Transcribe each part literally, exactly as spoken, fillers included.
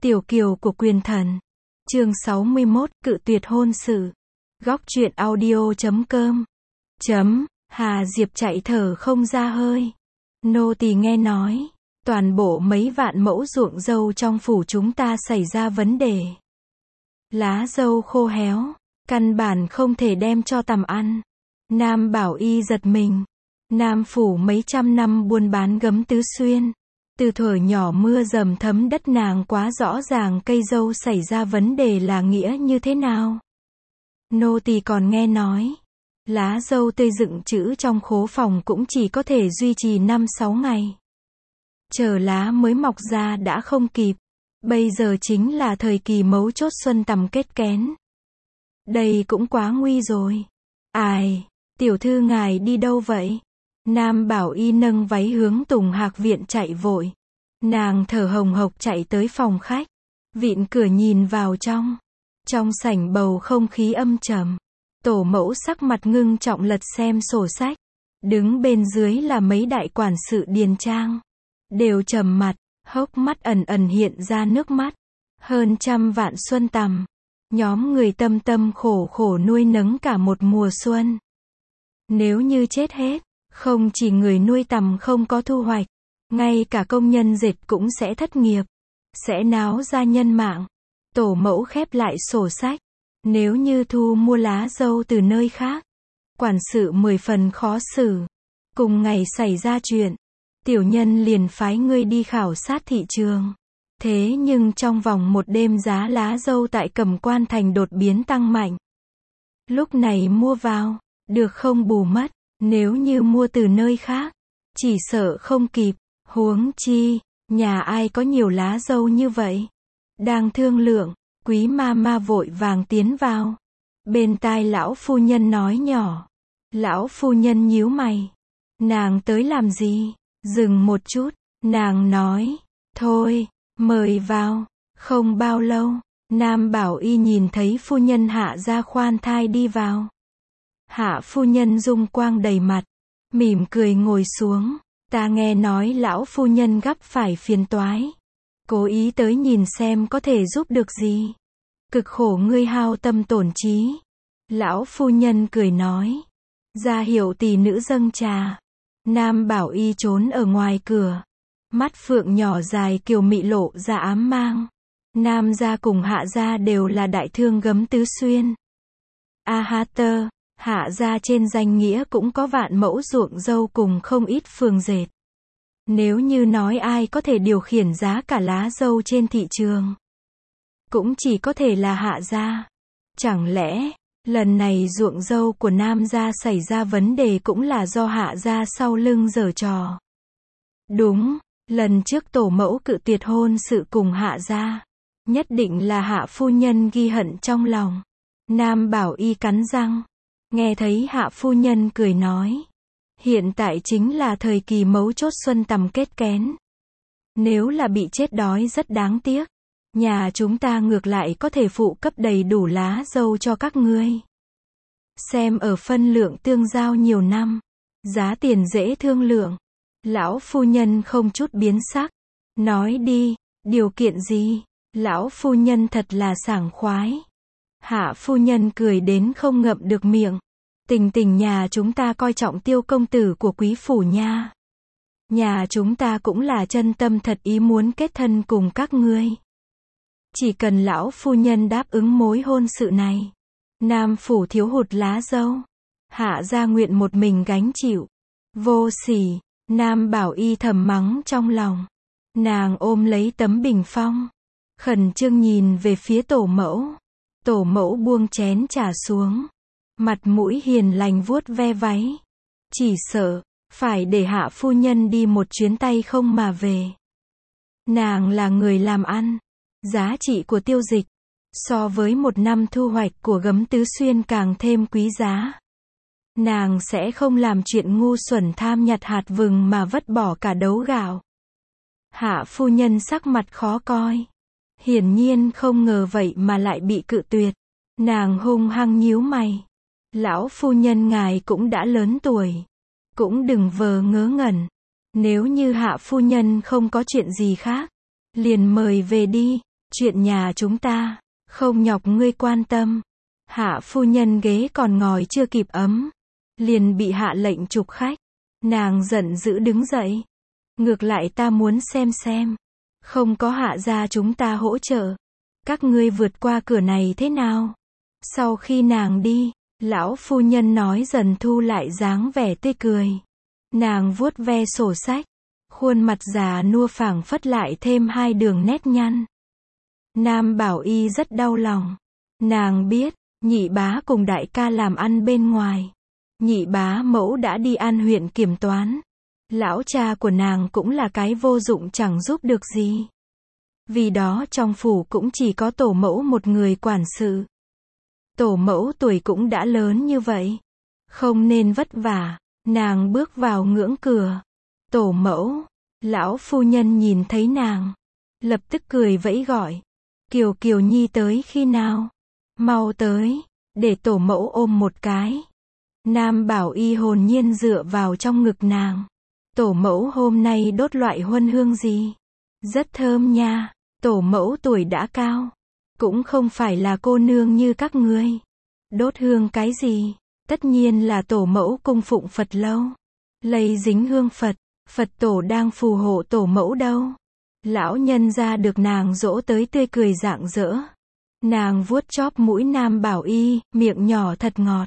Tiểu kiều của quyền thần. Chương sáu mươi mốt, cự tuyệt hôn sự. Góc truyện audio chấm com. Chấm, Hà Diệp chạy thở không ra hơi. Nô tỳ nghe nói, toàn bộ mấy vạn mẫu ruộng dâu trong phủ chúng ta xảy ra vấn đề. Lá dâu khô héo, căn bản không thể đem cho tằm ăn. Nam Bảo Y giật mình. Nam phủ mấy trăm năm buôn bán gấm tứ xuyên. Từ thuở nhỏ mưa dầm thấm đất nàng quá rõ ràng cây dâu xảy ra vấn đề là nghĩa như thế nào. Nô tỳ còn nghe nói, lá dâu tươi dựng trữ trong khố phòng cũng chỉ có thể duy trì năm sáu ngày. Chờ lá mới mọc ra đã không kịp. Bây giờ chính là thời kỳ mấu chốt xuân tằm kết kén. Đây cũng quá nguy rồi. Ai, tiểu thư ngài đi đâu vậy? Nam Bảo Y nâng váy hướng Tùng Hạc viện chạy vội. Nàng thở hồng hộc chạy tới phòng khách. Vịn cửa nhìn vào trong. Trong sảnh bầu không khí âm trầm. Tổ mẫu sắc mặt ngưng trọng lật xem sổ sách. Đứng bên dưới là mấy đại quản sự điền trang. Đều trầm mặt, hốc mắt ẩn ẩn hiện ra nước mắt. Hơn trăm vạn xuân tằm. Nhóm người tâm tâm khổ khổ nuôi nấng cả một mùa xuân. Nếu như chết hết, không chỉ người nuôi tằm không có thu hoạch, ngay cả công nhân dệt cũng sẽ thất nghiệp, sẽ náo ra nhân mạng. Tổ mẫu khép lại sổ sách. Nếu như thu mua lá dâu từ nơi khác, quản sự mười phần khó xử. Cùng ngày xảy ra chuyện, tiểu nhân liền phái ngươi đi khảo sát thị trường. Thế nhưng trong vòng một đêm giá lá dâu tại Cẩm Quan thành đột biến tăng mạnh. Lúc này mua vào, được không bù mất. Nếu như mua từ nơi khác, chỉ sợ không kịp. Huống chi, nhà ai có nhiều lá dâu như vậy. Đang thương lượng, Quý ma ma vội vàng tiến vào. Bên tai lão phu nhân nói nhỏ. Lão phu nhân nhíu mày. Nàng tới làm gì? Dừng một chút, nàng nói, thôi, mời vào. Không bao lâu, Nam Bảo Y nhìn thấy phu nhân Hạ gia khoan thai đi vào. Hạ phu nhân dung quang đầy mặt, mỉm cười ngồi xuống. Ta nghe nói lão phu nhân gấp phải phiền toái, cố ý tới nhìn xem có thể giúp được gì. Cực khổ ngươi hao tâm tổn trí. Lão phu nhân cười nói, ra hiệu tỷ nữ dâng trà. Nam Bảo Y trốn ở ngoài cửa, mắt phượng nhỏ dài kiều mị lộ ra ám mang. Nam gia cùng Hạ gia đều là đại thương gấm tứ xuyên. A ha tơ, Hạ gia trên danh nghĩa cũng có vạn mẫu ruộng dâu cùng không ít phường dệt. Nếu như nói ai có thể điều khiển giá cả lá dâu trên thị trường, cũng chỉ có thể là Hạ gia. Chẳng lẽ, lần này ruộng dâu của Nam gia xảy ra vấn đề cũng là do Hạ gia sau lưng giở trò? Đúng, lần trước tổ mẫu cự tuyệt hôn sự cùng Hạ gia, nhất định là Hạ phu nhân ghi hận trong lòng. Nam Bảo Y cắn răng. Nghe thấy Hạ phu nhân cười nói, hiện tại chính là thời kỳ mấu chốt xuân tằm kết kén. Nếu là bị chết đói rất đáng tiếc. Nhà chúng ta ngược lại có thể phụ cấp đầy đủ lá dâu cho các ngươi. Xem ở phân lượng tương giao nhiều năm, giá tiền dễ thương lượng. Lão phu nhân không chút biến sắc. Nói đi, điều kiện gì? Lão phu nhân thật là sảng khoái. Hạ phu nhân cười đến không ngậm được miệng. Tình tình nhà chúng ta coi trọng Tiêu công tử của quý phủ nha. Nhà chúng ta cũng là chân tâm thật ý muốn kết thân cùng các ngươi. Chỉ cần lão phu nhân đáp ứng mối hôn sự này, Nam phủ thiếu hụt lá dâu, Hạ gia nguyện một mình gánh chịu. Vô sỉ. Nam Bảo Y thầm mắng trong lòng. Nàng ôm lấy tấm bình phong, khẩn trương nhìn về phía tổ mẫu. Tổ mẫu buông chén trà xuống, mặt mũi hiền lành vuốt ve váy. Chỉ sợ phải để Hạ phu nhân đi một chuyến tay không mà về. Nàng là người làm ăn, giá trị của tiêu dịch so với một năm thu hoạch của gấm tứ xuyên càng thêm quý giá. Nàng sẽ không làm chuyện ngu xuẩn tham nhặt hạt vừng mà vứt bỏ cả đấu gạo. Hạ phu nhân sắc mặt khó coi, hiển nhiên không ngờ vậy mà lại bị cự tuyệt. Nàng hung hăng nhíu mày. Lão phu nhân ngài cũng đã lớn tuổi, cũng đừng vờ ngớ ngẩn. Nếu như Hạ phu nhân không có chuyện gì khác, liền mời về đi. Chuyện nhà chúng ta, không nhọc ngươi quan tâm. Hạ phu nhân ghế còn ngồi chưa kịp ấm, liền bị hạ lệnh trục khách. Nàng giận dữ đứng dậy. Ngược lại ta muốn xem xem, không có hạ gia chúng ta hỗ trợ, các ngươi vượt qua cửa này thế nào? Sau khi nàng đi, lão phu nhân nói dần thu lại dáng vẻ tươi cười. Nàng vuốt ve sổ sách, khuôn mặt già nua phảng phất lại thêm hai đường nét nhăn. Nam Bảo Y rất đau lòng. Nàng biết, nhị bá cùng đại ca làm ăn bên ngoài. Nhị bá mẫu đã đi An huyện kiểm toán. Lão cha của nàng cũng là cái vô dụng chẳng giúp được gì. Vì đó trong phủ cũng chỉ có tổ mẫu một người quản sự. Tổ mẫu tuổi cũng đã lớn như vậy, không nên vất vả. Nàng bước vào ngưỡng cửa. Tổ mẫu, lão phu nhân nhìn thấy nàng, lập tức cười vẫy gọi. Kiều Kiều Nhi tới khi nào? Mau tới, để tổ mẫu ôm một cái. Nam Bảo Y hồn nhiên dựa vào trong ngực nàng. Tổ mẫu hôm nay đốt loại huân hương gì? Rất thơm nha. Tổ mẫu tuổi đã cao, cũng không phải là cô nương như các ngươi. Đốt hương cái gì? Tất nhiên là tổ mẫu cung phụng Phật lâu. Lây dính hương Phật, Phật tổ đang phù hộ tổ mẫu đâu. Lão nhân gia được nàng dỗ tới tươi cười rạng rỡ. Nàng vuốt chóp mũi Nam Bảo Y, miệng nhỏ thật ngọt.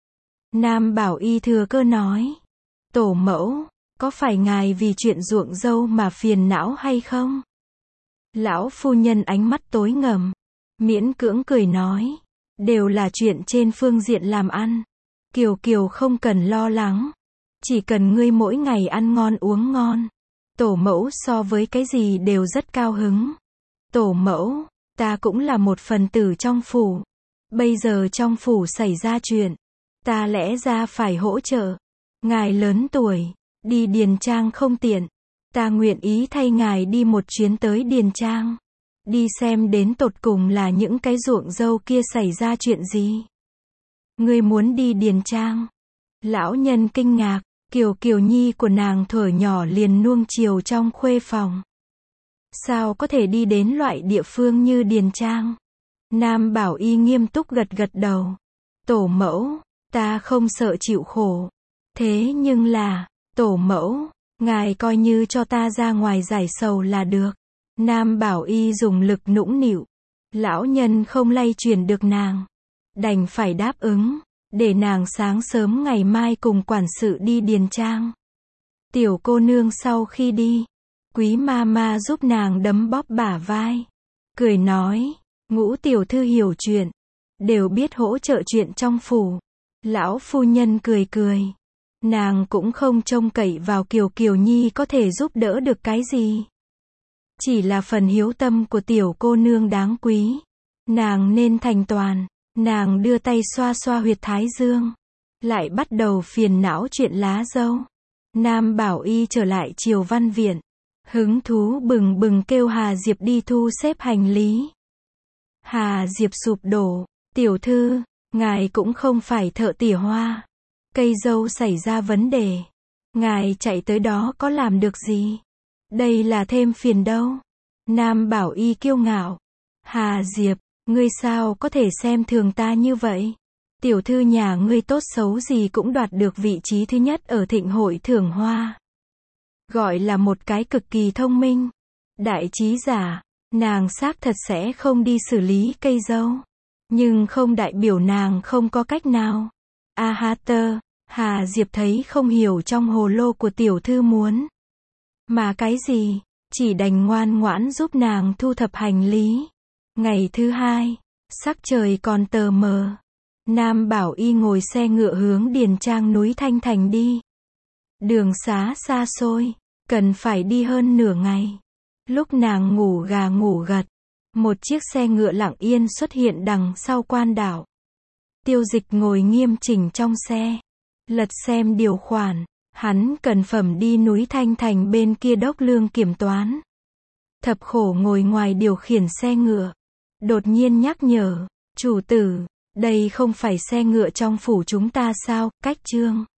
Nam Bảo Y thừa cơ nói. Tổ mẫu, có phải ngài vì chuyện ruộng dâu mà phiền não hay không? Lão phu nhân ánh mắt tối ngầm, miễn cưỡng cười nói. Đều là chuyện trên phương diện làm ăn. Kiều Kiều không cần lo lắng. Chỉ cần ngươi mỗi ngày ăn ngon uống ngon. Tổ mẫu so với cái gì đều rất cao hứng. Tổ mẫu, ta cũng là một phần tử trong phủ. Bây giờ trong phủ xảy ra chuyện, ta lẽ ra phải hỗ trợ. Ngài lớn tuổi, đi Điền Trang không tiện. Ta nguyện ý thay ngài đi một chuyến tới Điền Trang. Đi xem đến tột cùng là những cái ruộng dâu kia xảy ra chuyện gì. Ngươi muốn đi Điền Trang? Lão nhân kinh ngạc. Kiều Kiều Nhi của nàng thuở nhỏ liền nuông chiều trong khuê phòng. Sao có thể đi đến loại địa phương như Điền Trang? Nam Bảo Y nghiêm túc gật gật đầu. Tổ mẫu, ta không sợ chịu khổ. Thế nhưng là, tổ mẫu, ngài coi như cho ta ra ngoài giải sầu là được. Nam Bảo Y dùng lực nũng nịu. Lão nhân không lay chuyển được nàng. Đành phải đáp ứng. Để nàng sáng sớm ngày mai cùng quản sự đi Điền Trang. Tiểu cô nương sau khi đi, quý ma ma giúp nàng đấm bóp bả vai. Cười nói, Ngũ tiểu thư hiểu chuyện, đều biết hỗ trợ chuyện trong phủ. Lão phu nhân cười cười. Nàng cũng không trông cậy vào Kiều Kiều Nhi có thể giúp đỡ được cái gì. Chỉ là phần hiếu tâm của tiểu cô nương đáng quý. Nàng nên thành toàn. Nàng đưa tay xoa xoa huyệt thái dương. Lại bắt đầu phiền não chuyện lá dâu. Nam Bảo Y trở lại Triều Văn Viện. Hứng thú bừng bừng kêu Hà Diệp đi thu xếp hành lý. Hà Diệp sụp đổ. Tiểu thư, ngài cũng không phải thợ tỉa hoa. Cây dâu xảy ra vấn đề. Ngài chạy tới đó có làm được gì? Đây là thêm phiền đâu. Nam Bảo Y kiêu ngạo. Hà Diệp, ngươi sao có thể xem thường ta như vậy? Tiểu thư nhà ngươi tốt xấu gì cũng đoạt được vị trí thứ nhất ở thịnh hội thưởng hoa. Gọi là một cái cực kỳ thông minh. Đại trí giả, nàng xác thật sẽ không đi xử lý cây dâu. Nhưng không đại biểu nàng không có cách nào. A ha tơ, Hà Diệp thấy không hiểu trong hồ lô của tiểu thư muốn. Mà cái gì, chỉ đành ngoan ngoãn giúp nàng thu thập hành lý. Ngày thứ hai, sắc trời còn tờ mờ. Nam Bảo Y ngồi xe ngựa hướng Điền Trang núi Thanh Thành đi. Đường xá xa xôi, cần phải đi hơn nửa ngày. Lúc nàng ngủ gà ngủ gật, một chiếc xe ngựa lặng yên xuất hiện đằng sau quan đảo. Tiêu Dịch ngồi nghiêm chỉnh trong xe, lật xem điều khoản. Hắn cần phẩm đi núi Thanh Thành bên kia đốc lương kiểm toán. Thập Khổ ngồi ngoài điều khiển xe ngựa. Đột nhiên nhắc nhở, chủ tử, đây không phải xe ngựa trong phủ chúng ta sao? Cách trương.